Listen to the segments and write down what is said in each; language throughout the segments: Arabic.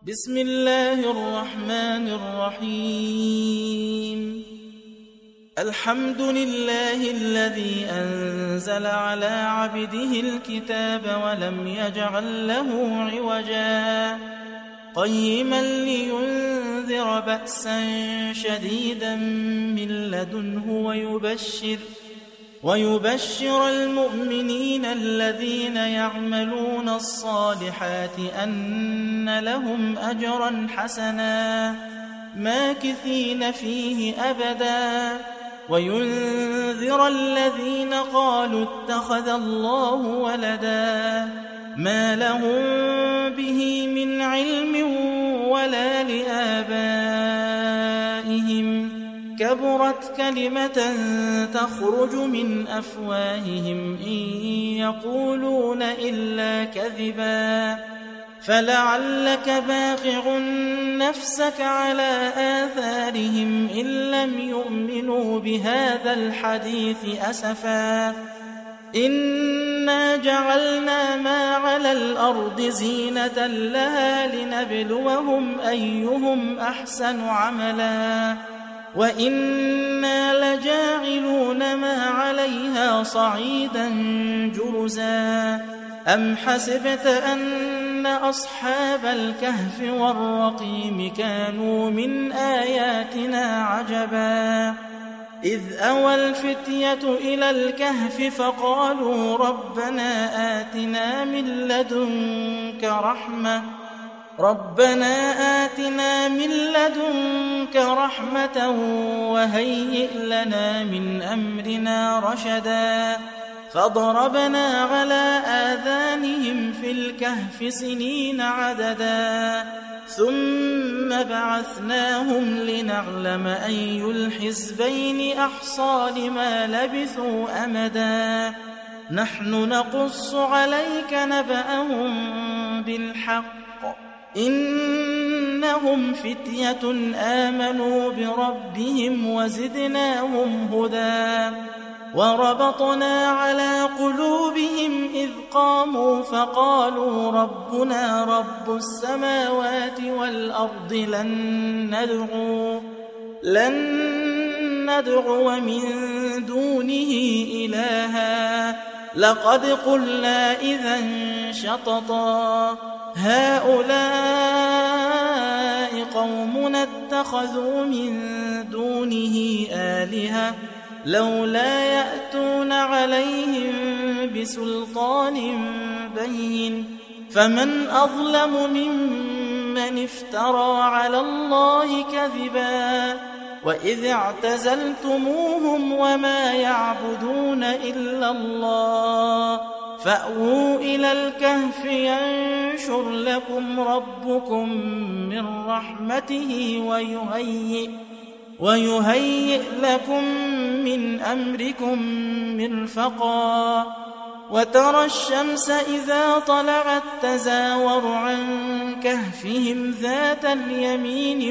بسم الله الرحمن الرحيم. الحمد لله الذي أنزل على عبده الكتاب ولم يجعل له عوجا قيما لينذر بأسا شديدا من لدنه ويبشر المؤمنين الذين يعملون الصالحات أن لهم أجرا حسنا ماكثين فيه أبدا وينذر الذين قالوا اتخذ الله ولدا ما لهم به من علم ولا لآبائهم كبرت كلمة تخرج من أفواههم إن يقولون إلا كذبا فلعلك باخع نفسك على آثارهم إن لم يؤمنوا بهذا الحديث أسفا إنا جعلنا ما على الأرض زينة لها لنبلوهم أيهم أحسن عملا وإنا لجاعلون ما عليها صعيدا جرزا أم حسبت أن أصحاب الكهف والرقيم كانوا من آياتنا عجبا إذ أوى الفتية إلى الكهف فقالوا ربنا آتنا من لدنك رحمة وهيئ لنا من أمرنا رشدا فضربنا على آذانهم في الكهف سنين عددا ثم بعثناهم لنعلم أي الحزبين أحصى لما لبثوا أمدا نحن نقص عليك نبأهم بالحق إنهم فتية آمنوا بربهم وزدناهم هدى وربطنا على قلوبهم إذ قاموا فقالوا ربنا رب السماوات والأرض لن ندعو من دونه إلها لقد قلنا إذا شططا هؤلاء قومنا اتخذوا من دونه آلهة لولا يأتون عليهم بسلطان بين فمن أظلم ممن افترى على الله كذبا وإذ اعتزلتموهم وما يعبدون إلا الله فأووا إلى الكهف ينشر لكم ربكم من رحمته ويهيئ لكم من أمركم مرفقا وترى الشمس إذا طلعت تزاور عن كهفهم ذات اليمين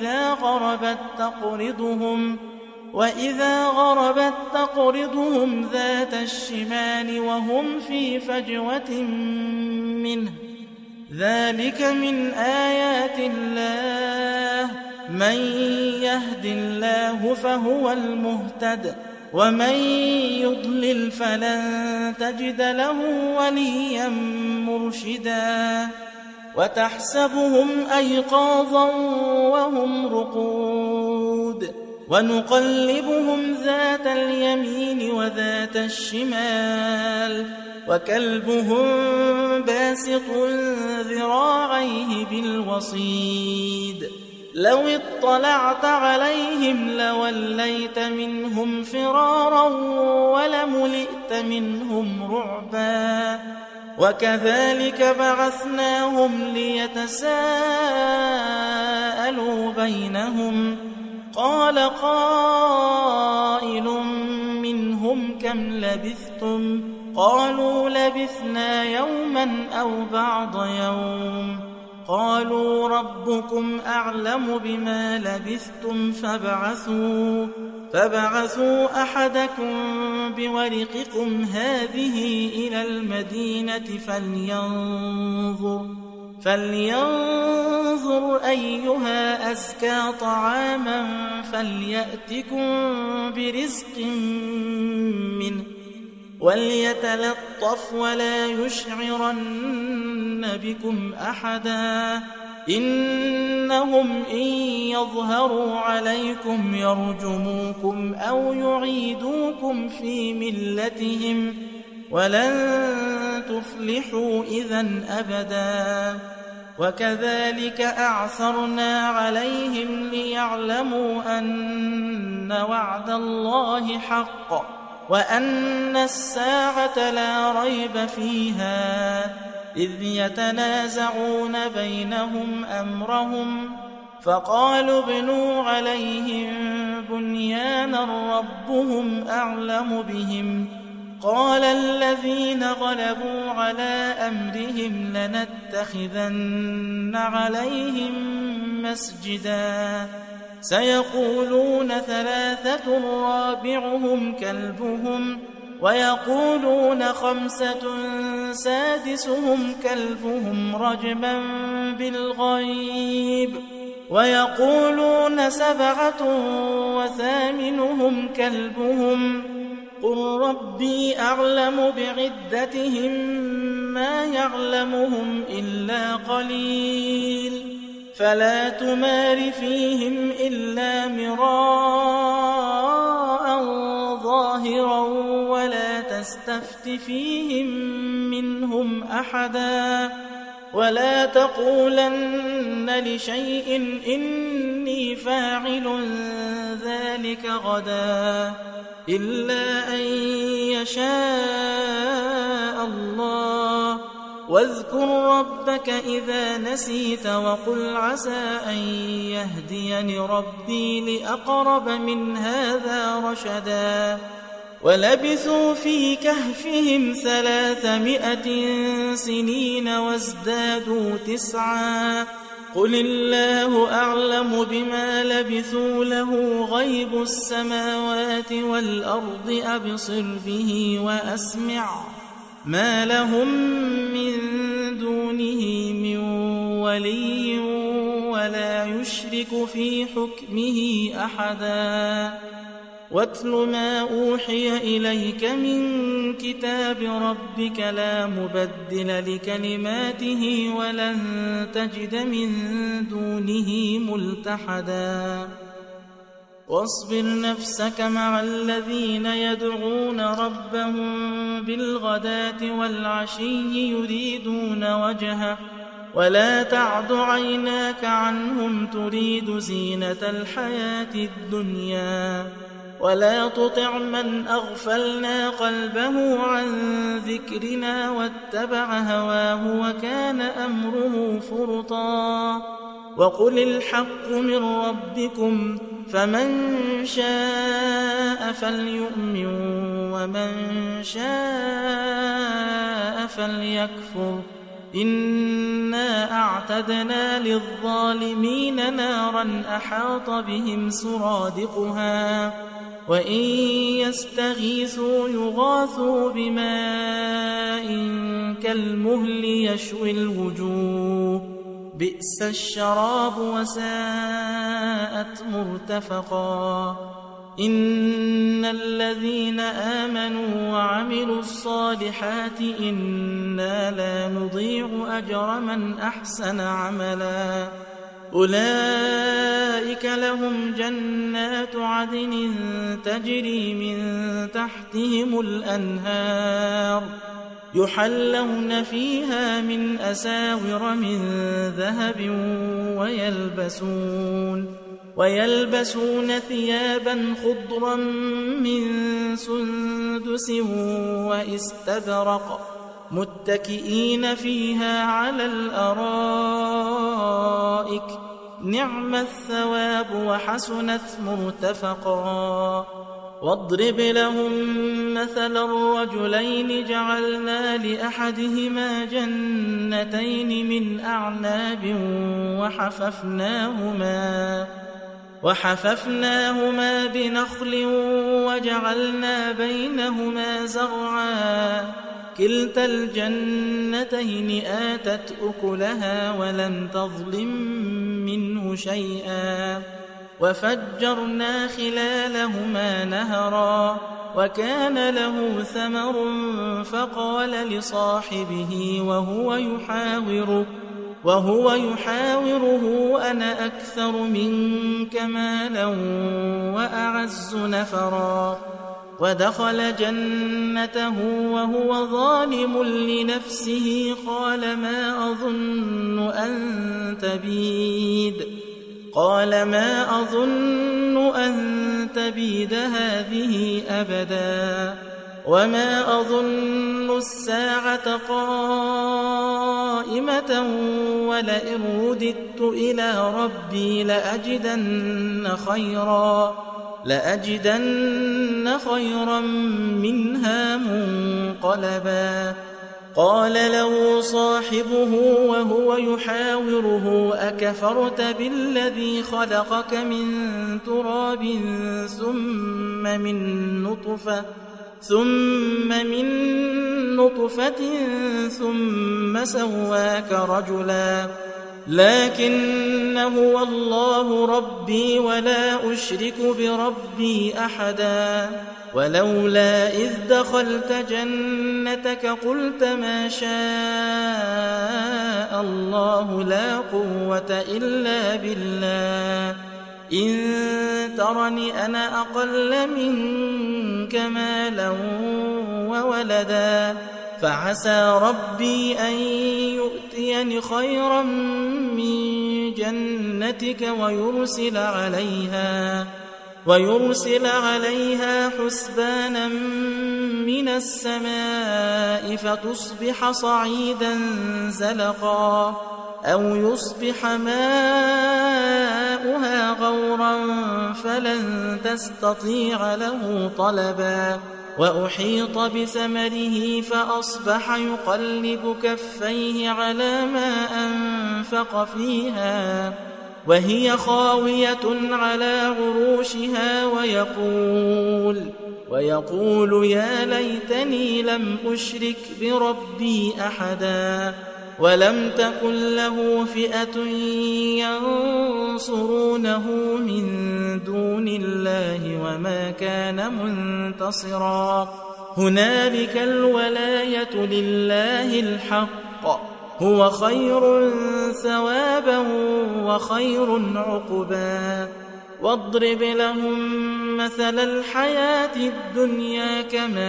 وإذا غربت تقرضهم ذات الشمال وهم في فجوة منه ذلك من آيات الله من يهد الله فهو المهتد ومن يضلل فلن تجد له وليا مرشدا وتحسبهم أيقاظا وهم رقود ونقلبهم ذات اليمين وذات الشمال وكلبهم باسط ذراعيه بالوصيد لو اطلعت عليهم لوليت منهم فرارا ولملئت منهم رعبا وكذلك بعثناهم ليتساءلوا بينهم قال قائل منهم كم لبثتم قالوا لبثنا يوما أو بعض يوم قالوا ربكم أعلم بما لبثتم فابعثوا أحدكم بورقكم هذه إلى المدينة فلينظر فلينظر أيها أزكى طعاما فليأتكم برزق منه وليتلطف ولا يشعرن بكم أحدا إنهم إن يظهروا عليكم يرجموكم أو يعيدوكم في ملتهم ولن تفلحوا إذن أبدا وكذلك أعثرنا عليهم ليعلموا أن وعد الله حق وأن الساعة لا ريب فيها إذ يتنازعون بينهم أمرهم فقالوا ابنوا عليهم بنيانا ربهم أعلم بهم قال الذين غلبوا على أمرهم لنتخذن عليهم مسجدا سيقولون 3 رابعهم كلبهم ويقولون 5 سادسهم كلبهم رجما بالغيب ويقولون 7 وثامنهم كلبهم قل ربي أعلم بعدتهم ما يعلمهم إلا قليل فلا تمار فيهم إلا مراء ظاهرا ولا تستفت فيهم منهم أحدا ولا تقولن لشيء إني فاعل ذلك غدا إلا أن يشاء الله واذكر ربك إذا نسيت وقل عسى أن يهديني ربي لأقرب من هذا رشدا ولبثوا في كهفهم 300 سنين وازدادوا 9 قل الله أعلم بما لبثوا له غيب السماوات والأرض أبصر به وأسمع ما لهم من دونه من ولي ولا يشرك في حكمه أحدا واتل ما أوحي إليك من كتاب ربك لا مبدل لكلماته ولن تجد من دونه ملتحدا واصبر نفسك مع الذين يدعون ربهم بالغداة والعشي يريدون وجهه ولا تعد عيناك عنهم تريد زينة الحياة الدنيا ولا تطع من أغفلنا قلبه عن ذكرنا واتبع هواه وكان أمره فرطا وقل الحق من ربكم فمن شاء فليؤمن ومن شاء فليكفر إنا أعتدنا للظالمين نارا أحاط بهم سرادقها وإن يستغيثوا يغاثوا بماء كالمهل يشوي الوجوه بئس الشراب وساءت مرتفقا إن الذين آمنوا وعملوا الصالحات إنا لا نضيع أجر من أحسن عملا أولئك لهم جنات عدن تجري من تحتهم الأنهار يحلون فيها من أساور من ذهب ويلبسون ثيابا خضرا من سندس واستبرق متكئين فيها على الأرائك نعم الثواب وحسنت مرتفقا واضرب لهم مثلا الرجلين جعلنا لأحدهما جنتين من أعناب وحففناهما بنخل وجعلنا بينهما زرعا كلتا الجنتين آتت أكلها ولم تظلم منه شيئا وفجرنا خلالهما نهرا وكان له ثمر فقال لصاحبه وهو يحاوره أنا أكثر منك مالا وأعز نفرا ودخل جنته وهو ظالم لنفسه قال ما أظن أن تبيد هذه أبدا وما أظن الساعة قائمة ولئن رددت إلى ربي لأجدن خيرا منها منقلبا قال له صاحبه وهو يحاوره أكفرت بالذي خلقك من تراب ثم من نطفة ثم سواك رجلا لكن هو الله ربي ولا أشرك بربي أحدا ولولا إذ دخلت جنتك قلت ما شاء الله لا قوة إلا بالله إن ترني أنا أقل منك مالا وولدا فعسى ربي أن يؤتيني خيرا من جنتك ويرسل عليها حسبانا من السماء فتصبح صعيدا زلقا أو يصبح ماؤها غورا فلن تستطيع له طلبا وأحيط بثمره فأصبح يقلب كفيه على ما أنفق فيها وهي خاوية على عروشها ويقول يا ليتني لم أشرك بربي أحدا ولم تكن له فئة ينصرونه من دون الله وما كان منتصرا هنالك الولاية لله الحق هو خير ثوابا وخير عقبا واضرب لهم مثل الحياة الدنيا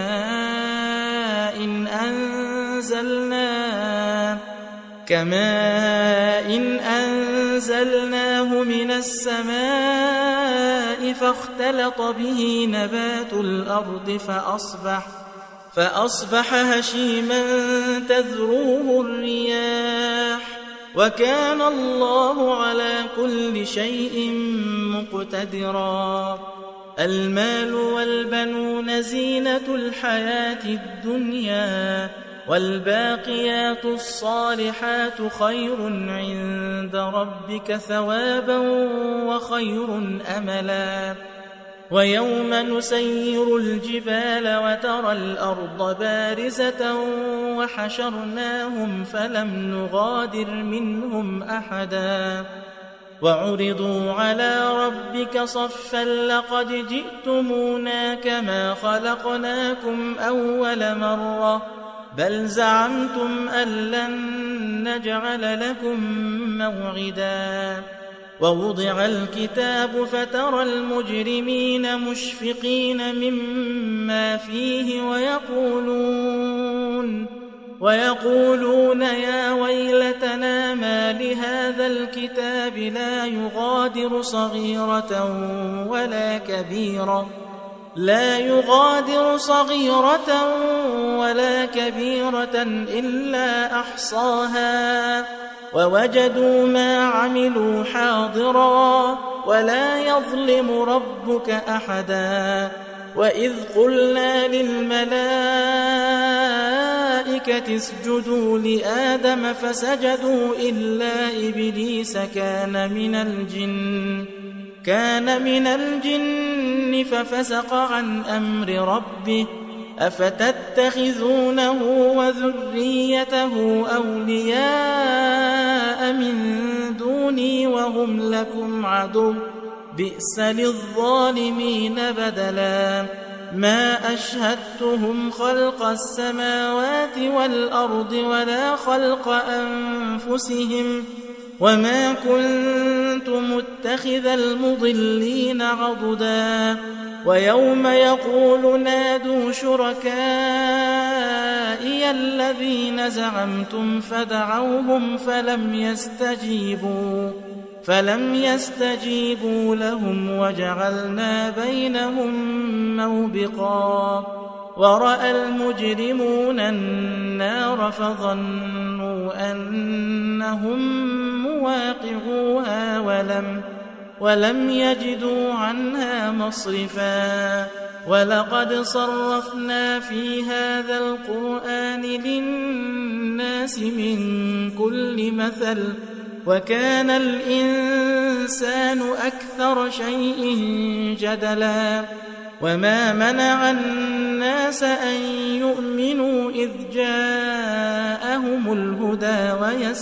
كماء أنزلناه من السماء فاختلط به نبات الأرض فأصبح هشيما تذروه الرياح وكان الله على كل شيء مقتدرا المال والبنون زينة الحياة الدنيا والباقيات الصالحات خير عند ربك ثوابا وخير أملا ويوم نسير الجبال وترى الأرض بارزة وحشرناهم فلم نغادر منهم أحدا وعرضوا على ربك صفا لقد جئتمونا كما خلقناكم أول مرة بل زعمتم أن لن نجعل لكم موعدا ووضع الكتاب فترى المجرمين مشفقين مما فيه ويقولون يا ويلتنا ما لهذا الكتاب لا يغادر صغيرة ولا كبيرة إلا أحصاها ووجدوا ما عملوا حاضرا ولا يظلم ربك أحدا وإذ قلنا للملائكة اسجدوا لآدم فسجدوا إلا إبليس كان من الجن ففسق عن أمر ربه أفتتخذونه وذريته أولياء من دون تحبوني وهم لكم عدو بئس للظالمين بدلا ما أشهدتهم خلق السماوات والأرض ولا خلق أنفسهم وما كنت متخذ المضلين عضدا ويوم يقول نادوا شركائي الذين زعمتم فدعوهم فلم يستجيبوا لهم وجعلنا بينهم موبقا ورأى المجرمون النار فظنوا أنهم مواقعوها ولم يجدوا عنها مصرفا ولقد صرفنا في هذا القرآن للناس من كل مثل وكان الإنسان أكثر شيء جدلا وما منع الناس أن يؤمنوا إذ جاءهم الهدى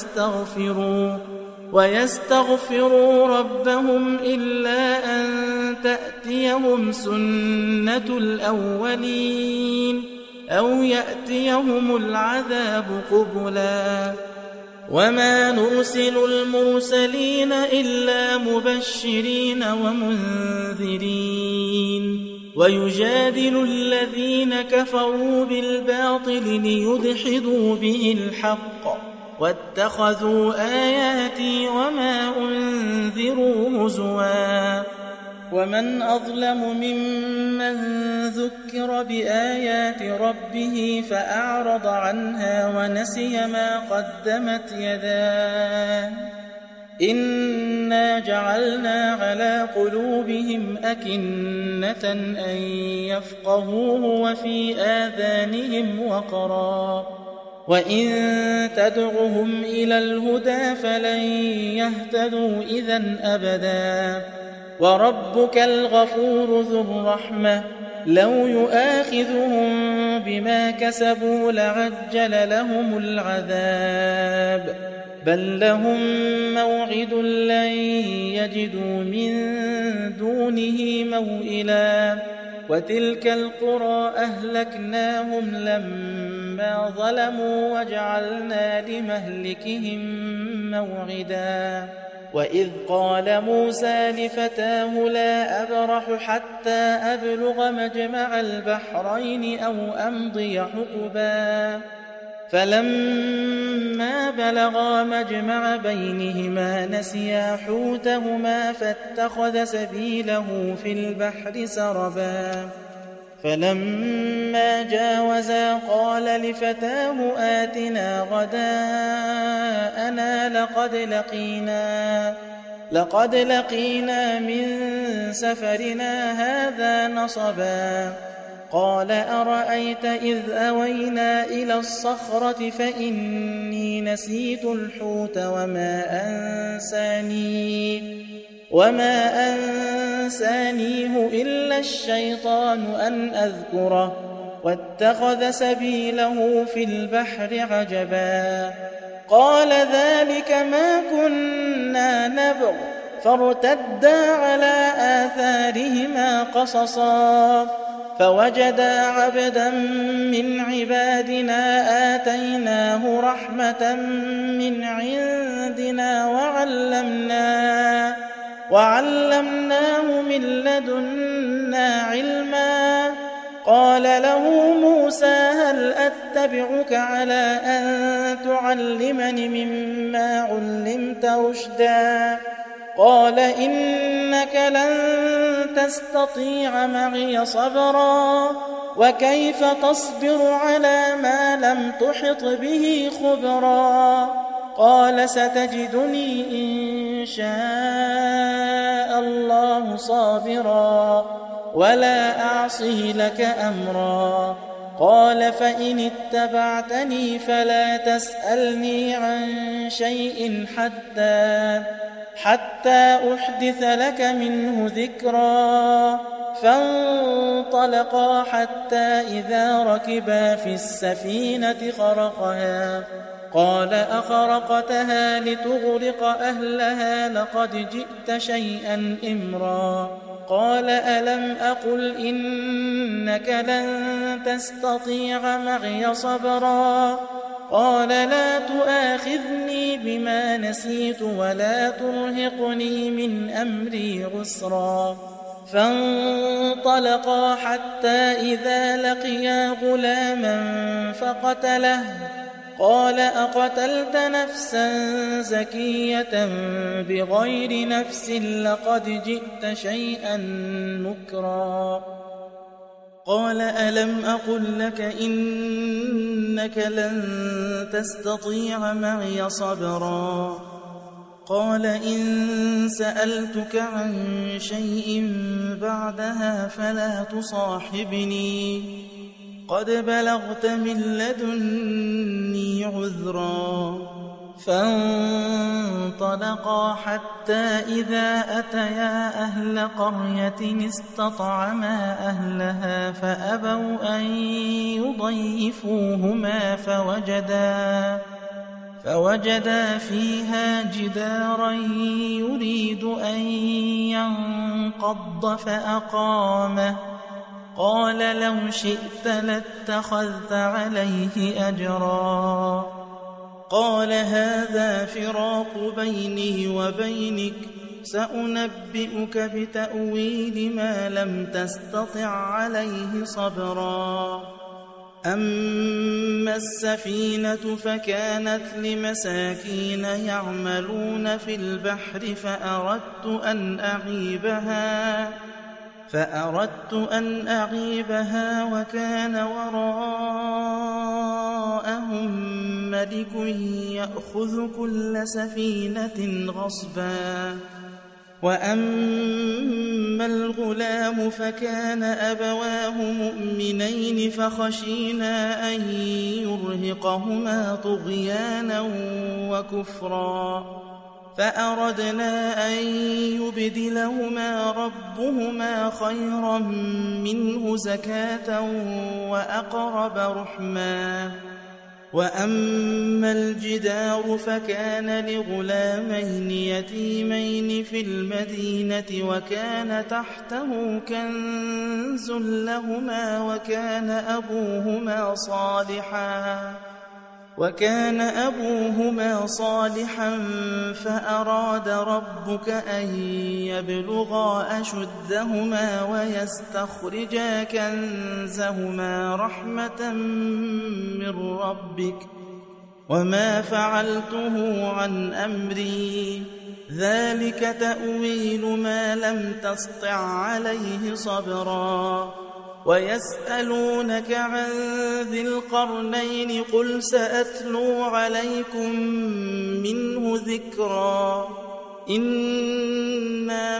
ويستغفروا ربهم إلا أن تأتيهم سنة الأولين أو يأتيهم العذاب قبلا وما نرسل المرسلين إلا مبشرين ومنذرين ويجادل الذين كفروا بالباطل ليدحضوا به الحق واتخذوا آياتي وما أنذروا هزوا ومن أظلم ممن ذكر بآيات ربه فأعرض عنها ونسي ما قدمت يداه إنا جعلنا على قلوبهم أكنة أن يفقهوه وفي آذانهم وقرا وإن تدعهم إلى الهدى فلن يهتدوا إذن أبدا وربك الغفور ذو الرحمة لو يؤاخذهم بما كسبوا لعجل لهم العذاب بل لهم موعد لن يجدوا من دونه موئلا وتلك القرى أهلكناهم لما ظلموا وجعلنا لمهلكهم موعدا وإذ قال موسى لفتاه لا أبرح حتى أبلغ مجمع البحرين أو أمضي حقبا فلما بلغا مجمع بينهما نسيا حوتهما فاتخذ سبيله في البحر سربا فلما جاوزا قال لفتاه آتنا غداءنا لقد لقينا من سفرنا هذا نصبا قال أرأيت إذ أوينا إلى الصخرة فإني نسيت الحوت وما أنسانيه إلا الشيطان أن أذكره واتخذ سبيله في البحر عجبا قال ذلك ما كنا نبغ فارتدا على آثارهما قصصا فوجدا عبدا من عبادنا آتيناه رحمة من عندنا وعلمناه من لدنا علما قال له موسى هل أتبعك على أن تعلمني مما علمت رشدا قال إنك لن تستطيع معي صبرا وكيف تصبر على ما لم تحط به خبرا قال ستجدني إن شاء الله صابرا ولا أعصي لك أمرا قال فإن اتبعتني فلا تسألني عن شيء حتى أحدث لك منه ذكرا فانطلقا حتى إذا ركبا في السفينة قال أخرقتها لتغرق أهلها لقد جئت شيئا إمرا قال ألم أقل إنك لن تستطيع معي صبرا قال لا تؤاخذني بما نسيت ولا ترهقني من أمري عسرا فانطلقا حتى إذا لقيا غلاما فقتله قال أقتلت نفسا زكية بغير نفس لقد جئت شيئا نكرا قال ألم أقل لك إنك لن تستطيع معي صبرا قال إن سألتك عن شيء بعدها فلا تصاحبني قد بلغت من لدني عذرا فانطلقا حتى إذا أتيا أهل قرية استطعما أهلها فأبوا أن يضيفوهما فوجدا فيها جدارا يريد أن ينقض فأقامه قال لو شئت لاتخذت عليه أجرا قال هذا فراق بيني وبينك سأنبئك بتأويل ما لم تستطع عليه صبرا أما السفينة فكانت لمساكين يعملون في البحر فأردت أن أعيبها وكان وراءهم ملك يأخذ كل سفينة غصبا وأما الغلام فكان أبواه مؤمنين فخشينا أن يرهقهما طغيانا وكفرا فأردنا أن يبدلهما ربهما خيرا منه زكاة وأقرب رحما وأما الجدار فكان لغلامين يتيمين في المدينة وكان تحته كنز لهما وكان أبوهما صالحا فأراد ربك أن يبلغا أشدهما ويستخرجا كنزهما رحمة من ربك وما فعلته عن أمري ذلك تأويل ما لم تسطع عليه صبرا ويسألونك عن ذي القرنين قل سأتلو عليكم منه ذكرا إنا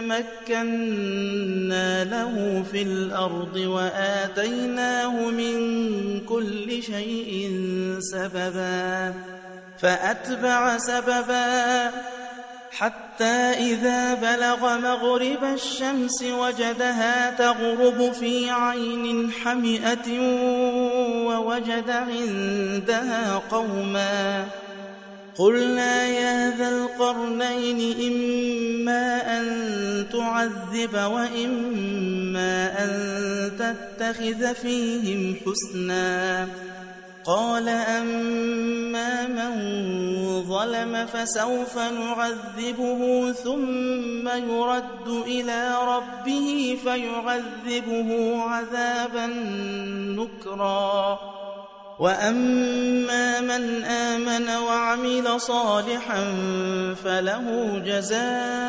مكنا له في الأرض وآتيناه من كل شيء سببا فأتبع سببا حتى إذا بلغ مغرب الشمس وجدها تغرب في عين حمئة ووجد عندها قوما قلنا يا ذا القرنين إما أن تعذب وإما أن تتخذ فيهم حسنا قال أما من ظلم فسوف نعذبه ثم يرد إلى ربه فيعذبه عذابا نكرا وأما من آمن وعمل صالحا فله جزاء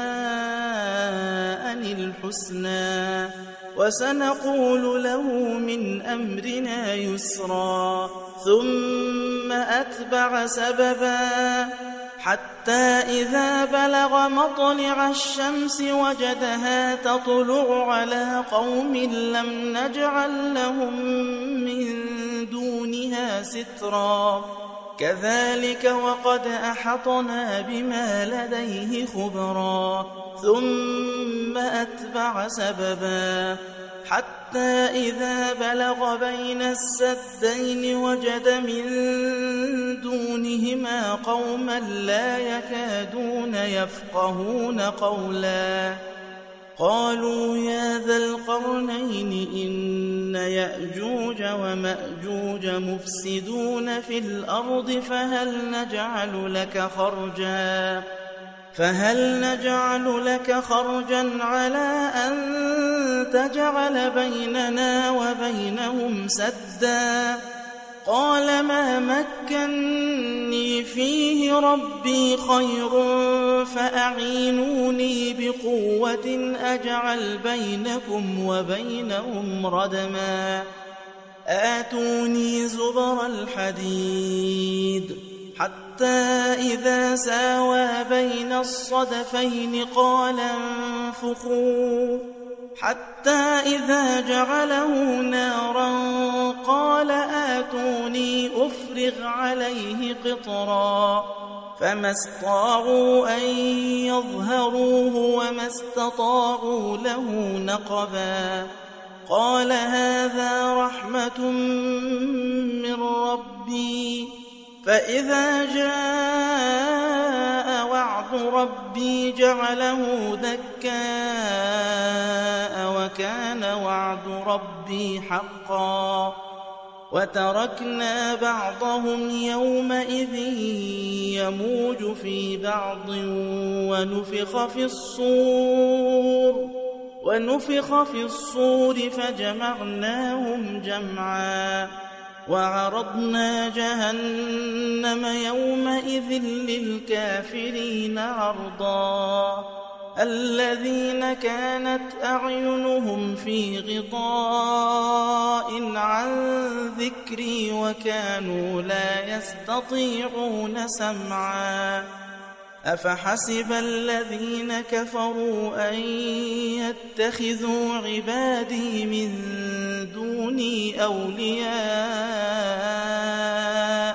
الحسنى وسنقول له من أمرنا يسرا ثم أتبع سببا حتى إذا بلغ مطلع الشمس وجدها تطلع على قوم لم نجعل لهم من دونها سترا كذلك وقد أحطنا بما لديه خبرا ثم أتبع سببا حتى إذا بلغ بين السدين وجد من دونهما قوما لا يكادون يفقهون قولا قالوا يا ذا القرنين إن يأجوج ومأجوج مفسدون في الأرض فهل نجعل لك خرجا على أن تجعل بيننا وبينهم سدا قال ما مكني فيه ربي خير فأعينوني بقوة أجعل بينكم وبينهم ردما آتوني زبر الحديد حتى إذا ساوى بين الصدفين قال انفخوا حتى إذا جعله نارا قال آتوني أفرغ عليه قطرا فما استطاعوا أن يظهروه وما استطاعوا له نقبا قال هذا رحمة من ربي فإذا جاء وعد ربي جعله دكاء وكان وعد ربي حقا وتركنا بعضهم يومئذ يموج في بعض ونفخ في الصور فجمعناهم جمعا وعرضنا جهنم يومئذ للكافرين عرضا الذين كانت أعينهم في غطاء عن ذكري وكانوا لا يستطيعون سمعا أفحسب الذين كفروا أن يتخذوا عبادي من دوني أولياء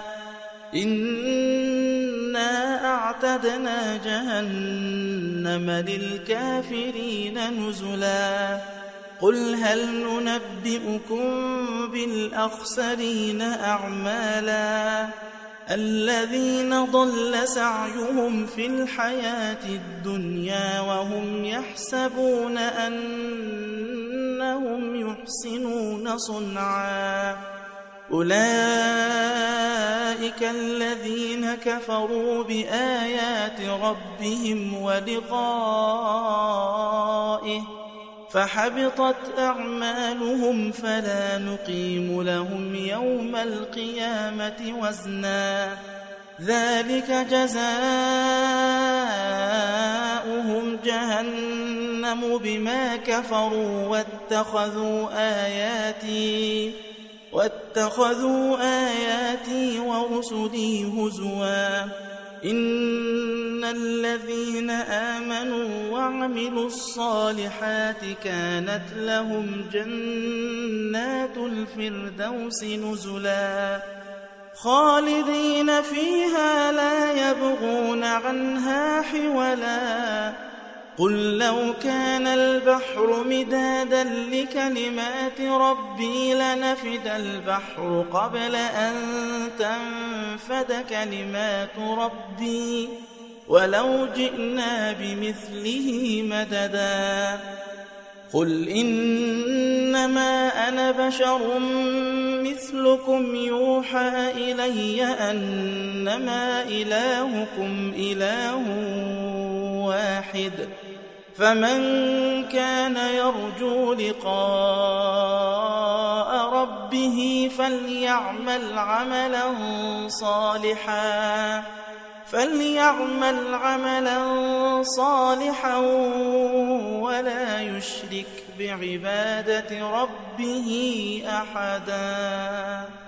إنا أعتدنا جهنم للكافرين نزلا قل هل ننبئكم بالأخسرين أعمالا الذين ضل سعيهم في الحياة الدنيا وهم يحسبون أنهم يحسنون صنعا أولئك الذين كفروا بآيات ربهم ولقائه فحبطت أعمالهم فلا نقيم لهم يوم القيامة وزنا ذلك جزاؤهم جهنم بما كفروا واتخذوا آياتي ورسلي هزوا إن الذين آمنوا وعملوا الصالحات كانت لهم جنات الفردوس نزلا خالدين فيها لا يبغون عنها حولا قل لو كان البحر مدادا لكلمات ربي لنفد البحر قبل أن تنفد كلمات ربي ولو جئنا بمثله مددا قل إنما أنا بشر مثلكم يوحى إلي أنما إلهكم إله واحد فمن كان يرجو لقاء ربه فليعمل عملا صالحا ولا يشرك بعبادة ربه أحدا.